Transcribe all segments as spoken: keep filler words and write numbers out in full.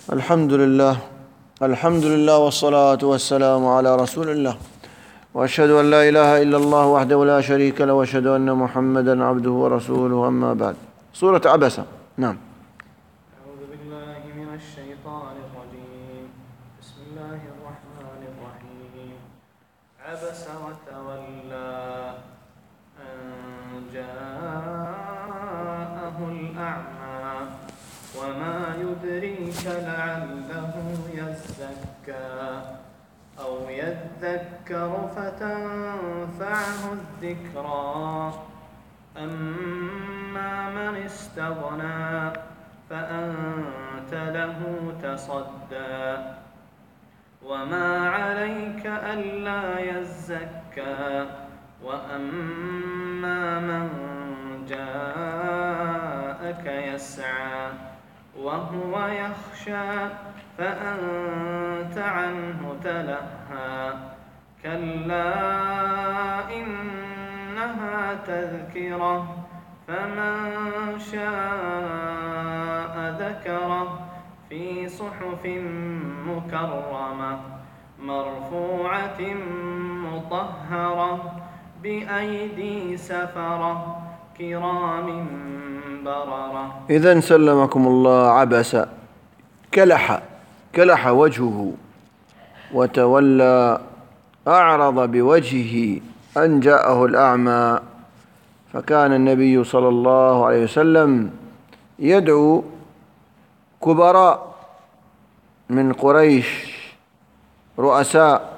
الحمد لله الحمد لله والصلاة والسلام على رسول الله، وأشهد أن لا إله إلا الله وحده لا شريك له، وأشهد أن محمدًا عبده ورسوله، أما بعد. سورة عبسة. نعم. أعوذ بالله من الشيطان الرجيم. بسم الله الرحمن الرحيم. عبس وتولى أن جاءه الأعمى وما يدريك لعله يزكى أو يذكر فتنفعه الذكرى. أما من استغنى فأنت له تصدى وما عليك ألا يزكى. وأما من جاءك يسعى وهو يخشى فأنت عنه تلهى. كلا إنها تذكرة فمن شاء ذكره في صحف مكرمة مرفوعة مطهرة بأيدي سفرة كرام بررة. إذن سلمكم الله. عبس، كلح كلح وجهه، وتولى أعرض بوجهه أن جاءه الأعمى. فكان النبي صلى الله عليه وسلم يدعو كبراء من قريش رؤساء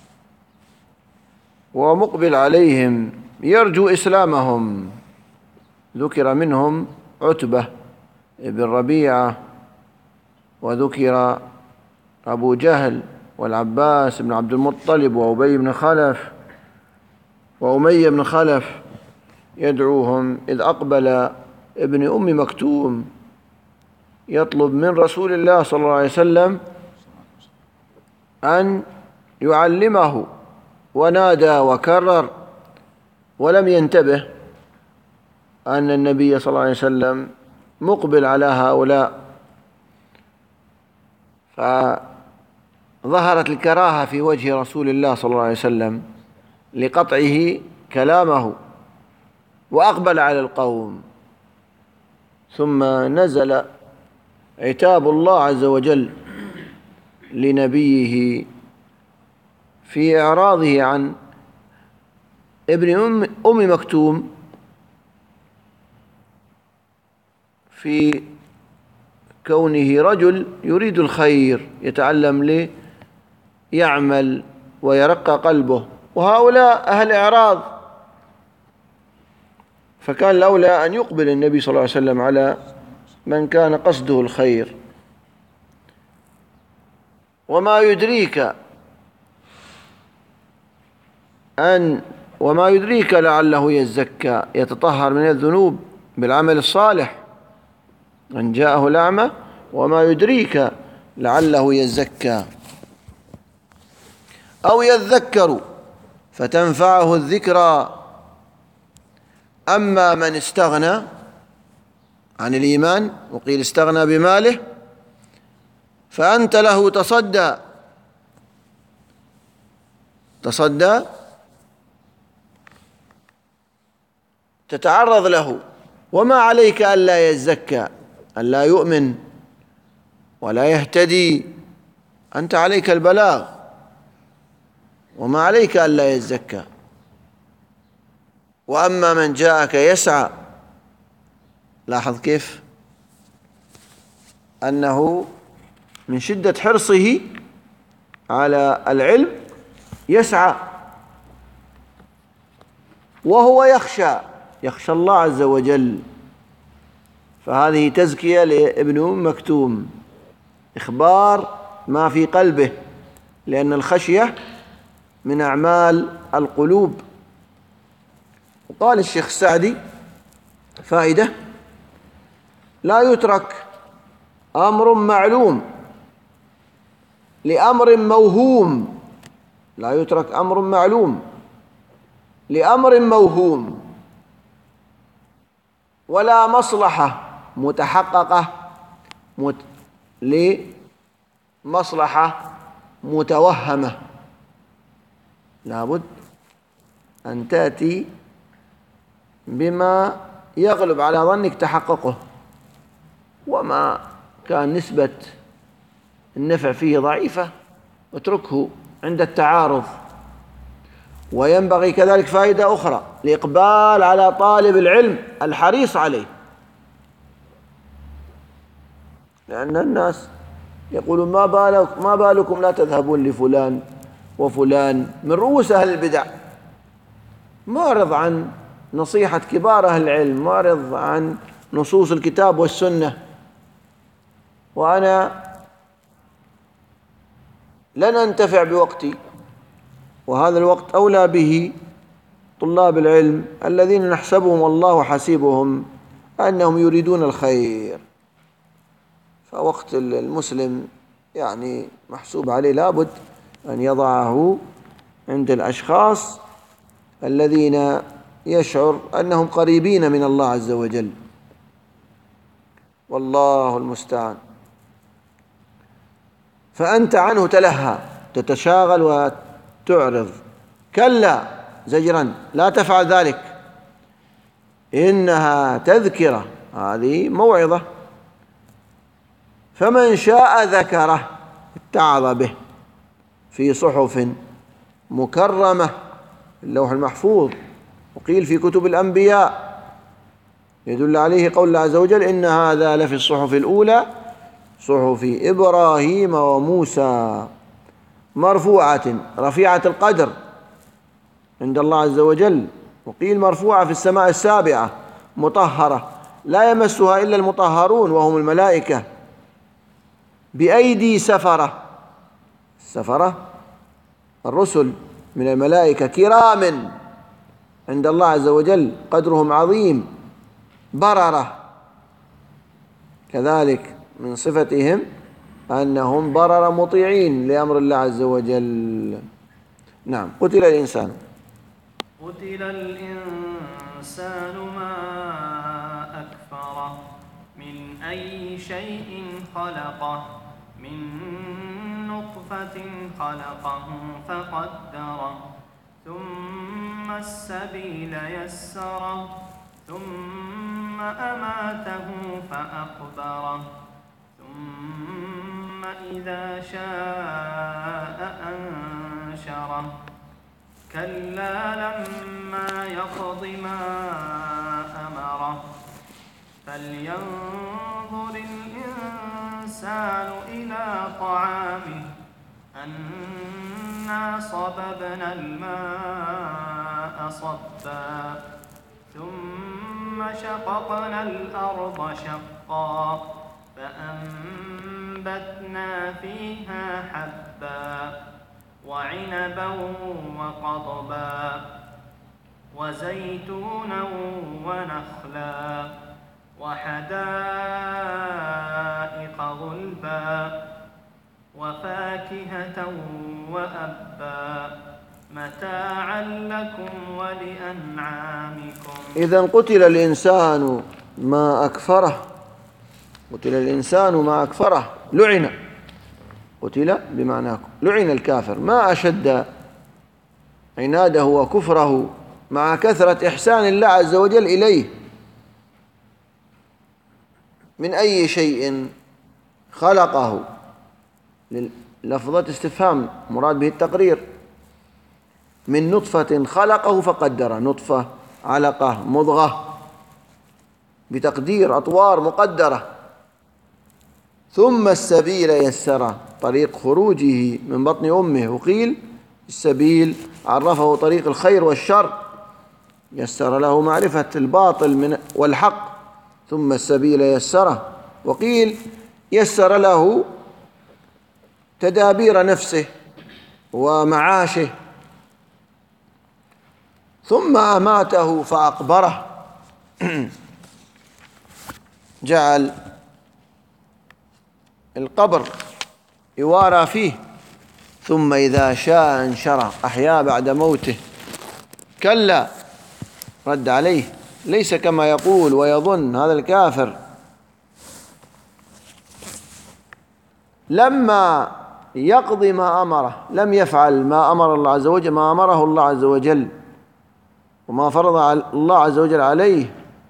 ومقبل عليهم يرجو إسلامهم. ذكر منهم عتبة بن ربيعة، وذكر أبو جهل والعباس بن عبد المطلب وأبي بن خلف وأمية بن خلف يدعوهم، إذ أقبل ابن أم مكتوم يطلب من رسول الله صلى الله عليه وسلم أن يعلمه، ونادى وكرر ولم ينتبه أن النبي صلى الله عليه وسلم مقبل على هؤلاء. فظهرت الكراهة في وجه رسول الله صلى الله عليه وسلم لقطعه كلامه، وأقبل على القوم. ثم نزل عتاب الله عز وجل لنبيه في إعراضه عن ابن أم, أم مكتوم في كونه رجل يريد الخير، يتعلم ليعمل ويرقى قلبه، وهؤلاء أهل إعراض. فكان الأولى أن يقبل النبي صلى الله عليه وسلم على من كان قصده الخير. وما يدريك أن وما يدريك لعله يزكى، يتطهر من الذنوب بالعمل الصالح. أن جاءه الأعمى وما يدريك لعله يزكى أو يذكر فتنفعه الذكرى. أما من استغنى عن الإيمان، وقيل استغنى بماله، فأنت له تصدى تصدى تتعرض له، وما عليك ألا يزكى، ألا يؤمن ولا يهتدي. أنت عليك البلاغ وما عليك ألا يزكى. وأما من جاءك يسعى، لاحظ كيف أنه من شدة حرصه على العلم يسعى، وهو يخشى يخشى الله عز وجل. فهذه تزكية لابن أم مكتوم، إخبار ما في قلبه، لأن الخشية من أعمال القلوب. وقال الشيخ السعدي فائدة: لا يترك أمر معلوم لأمر موهوم لا يترك أمر معلوم لأمر موهوم، ولا مصلحة متحققة مصلحة متوهمة، لابد أن تأتي بما يغلب على ظنك تحققه، وما كان نسبة النفع فيه ضعيفة اتركه عند التعارض. وينبغي كذلك فائدة أخرى، الإقبال على طالب العلم الحريص عليه، لأن الناس يقولون ما بالك ما بالكم لا تذهبون لفلان وفلان من رؤوس أهل البدع، معرض عن نصيحة كبار أهل العلم، معرض عن نصوص الكتاب والسنة، وأنا لن أنتفع بوقتي، وهذا الوقت أولى به طلاب العلم الذين نحسبهم والله حسيبهم أنهم يريدون الخير. فوقت المسلم يعني محسوب عليه، لابد أن يضعه عند الأشخاص الذين يشعر أنهم قريبين من الله عز وجل، والله المستعان. فأنت عنه تلهى، تتشاغل وتعرض، كلا زجرا لا تفعل ذلك، إنها تذكرة، هذه موعظة، فمن شاء ذكره، اتعظ به في صحف مكرمة، اللوح المحفوظ، وقيل في كتب الأنبياء، يدل عليه قول الله عز وجل إن هذا لفي الصحف الأولى صحف إبراهيم وموسى مرفوعة، رفيعة القدر عند الله عز وجل، وقيل مرفوعة في السماء السابعة، مطهرة لا يمسها إلا المطهرون وهم الملائكة، بأيدي سفرة، السفرة الرسل من الملائكة كرام عند الله عز وجل قدرهم عظيم، بررة كذلك من صفتهم أنهم بررة مطيعين لأمر الله عز وجل. نعم. قتل الإنسان قتل الإنسان ما أكفره، من أي شيء خلقه، من نطفة خلقه فقدره، ثم السبيل يسره، ثم أماته فأقبره، ثم إذا شاء أنشره، كلا لما يقض ما أمره، فلينظر الإنسان إلى طعامه، أنا صببنا الماء صبا، ثم شققنا الأرض شقا، فأنبتنا فيها حبا، وعنبا وقضبا، وزيتونا ونخلا، وحدائق غلبا، وفاكهة وأبا، متاعا لكم ولأنعامكم. إذن قتل الإنسان ما أكفره، قتل الإنسان ما أكفره، لعن، قتل بمعنى لعن الكافر، ما أشد عناده وكفره مع كثرة إحسان الله عز وجل إليه، من أي شيء خلقه، لفظة استفهام مراد به التقرير، من نطفة خلقه فقدره، نطفة، علقة، مضغة، بتقدير أطوار مقدرة، ثم السبيل يسره، طريق خروجه من بطن أمه، وقيل السبيل عرفه طريق الخير والشر، يسر له معرفة الباطل من والحق، ثم السبيل يسره، وقيل يسر له تدابير نفسه ومعاشه، ثم أماته فأقبره، جعل القبر يوارى فيه، ثم إذا شاء أنشره، أحيا بعد موته، كلا، رد عليه، ليس كما يقول ويظن هذا الكافر لما يقضي ما أمره لم يفعل ما أمر الله عز وجل، ما أمره الله عز وجل وما فرض الله عز وجل عليه.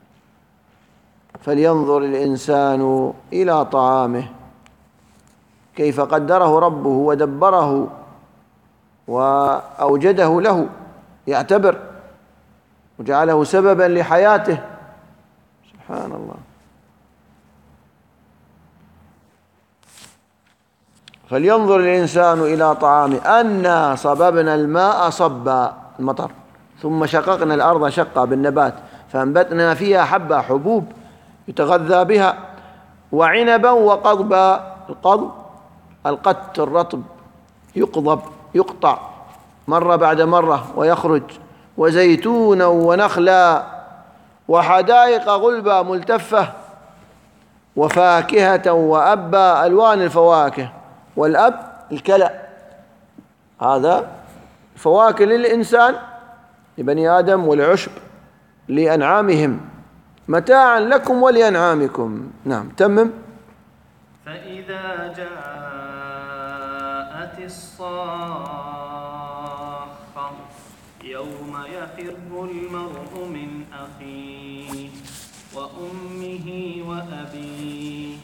فلينظر الإنسان إلى طعامه كيف قدره ربه ودبره وأوجده له، يعتبر وجعله سببا لحياته. سبحان الله. فلينظر الإنسان إلى طعامه أنا صببنا الماء صبا، المطر، ثم شققنا الأرض شقا بالنبات فأنبتنا فيها حبا، حبوب يتغذى بها، وعنبا وقضبا، القضب القت الرطب يقضب يقطع مرة بعد مرة ويخرج، وزيتونا ونخلا وحدائق غلبا ملتفة وفاكهة وأبا، ألوان الفواكه، والأب الكلأ، هذا فواكه للإنسان لبني آدم والعشب لأنعامهم، متاعا لكم ولأنعامكم. نعم تمم. فإذا جاءت الصاخة يوم يفر المرء من أخيه وأمه وأبيه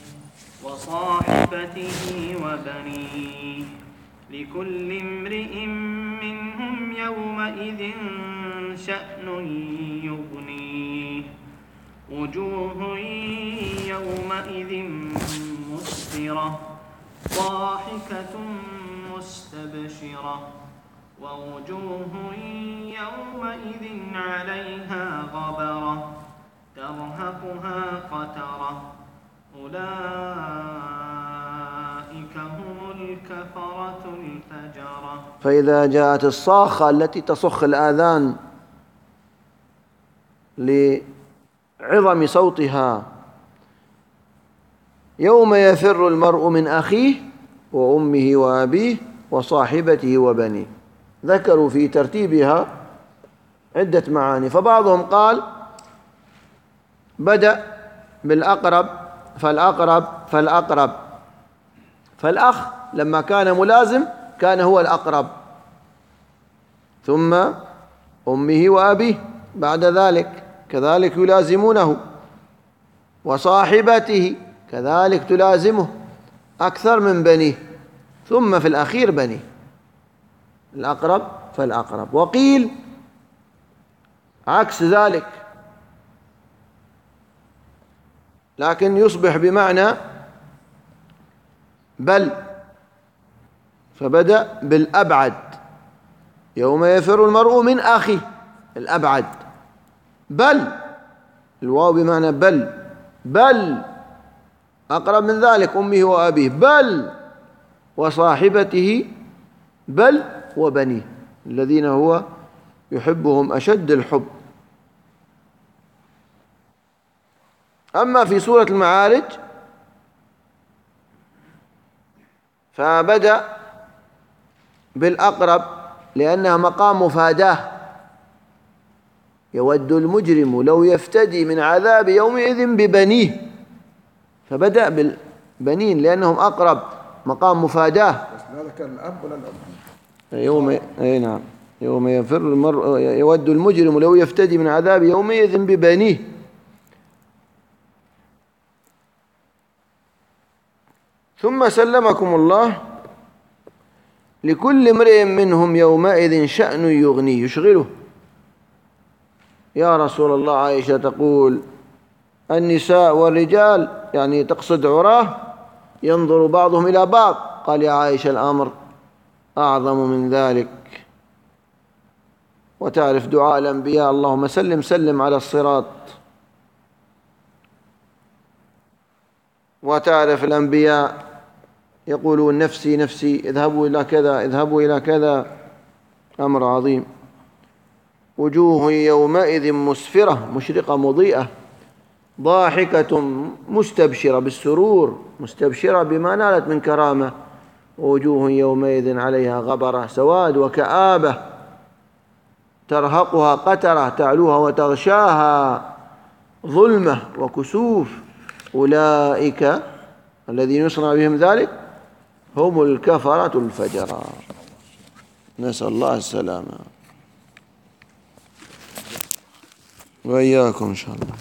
وصاحبته وبنيه لكل امرئ منهم يومئذ شأن يغنيه وجوه يومئذ مسفرة ضاحكة مستبشرة ووجوه يومئذ عليها غبرة ترهقها قترة أولئك هم الكفرة الفجرة. فإذا جاءت الصاخة التي تصخ الآذان لعظم صوتها، يوم يفر المرء من أخيه وأمه وأبيه وصاحبته وبنيه، ذكروا في ترتيبها عدة معاني، فبعضهم قال بدأ بالأقرب فالأقرب فالأقرب، فالأخ لما كان ملازم كان هو الأقرب، ثم أمه وأبيه بعد ذلك كذلك يلازمونه، وصاحبته كذلك تلازمه أكثر من بنيه، ثم في الأخير بنيه، الأقرب فالأقرب. وقيل عكس ذلك، لكن يصبح بمعنى بل، فبدأ بالأبعد يوم يفر المرء من أخيه الأبعد، بل الواو بمعنى بل، بل أقرب من ذلك أمه وأبيه، بل وصاحبته، بل وبنيه الذين هو يحبهم أشد الحب. أما في سورة المعارج فبدأ بالأقرب لأنها مقام مفاداة، يود المجرم لو يفتدي من عذاب يومئذ ببنيه، فبدأ بالبنين لأنهم أقرب، مقام مفاداة. هذا كان الأب ولا الأب؟ يوم أي نعم يوم يفر المرء يود المجرم لو يفتدي من عذاب يومئذ ببنيه. ثم سلمكم الله لكل امرئ منهم يومئذ شأن يغنيه، يشغله. يا رسول الله، عائشة تقول النساء والرجال، يعني تقصد عراه، ينظر بعضهم إلى بعض. قال يا عائشة الأمر أعظم من ذلك. وتعرف دعاء الأنبياء اللهم سلم سلم على الصراط، وتعرف الأنبياء يقولون نفسي نفسي، اذهبوا إلى كذا اذهبوا إلى كذا، أمر عظيم. وجوه يومئذ مسفرة مشرقة مضيئة، ضاحكة مستبشرة بالسرور، مستبشرة بما نالت من كرامة. ووجوه يومئذ عليها غبرة سواد وكآبة، ترهقها قترة تعلوها وتغشاها ظلمة وكسوف. أولئك الذين يصنع بهم ذلك هم الكفرة الفجرة، نسأل الله السلامة وإياكم إن شاء الله.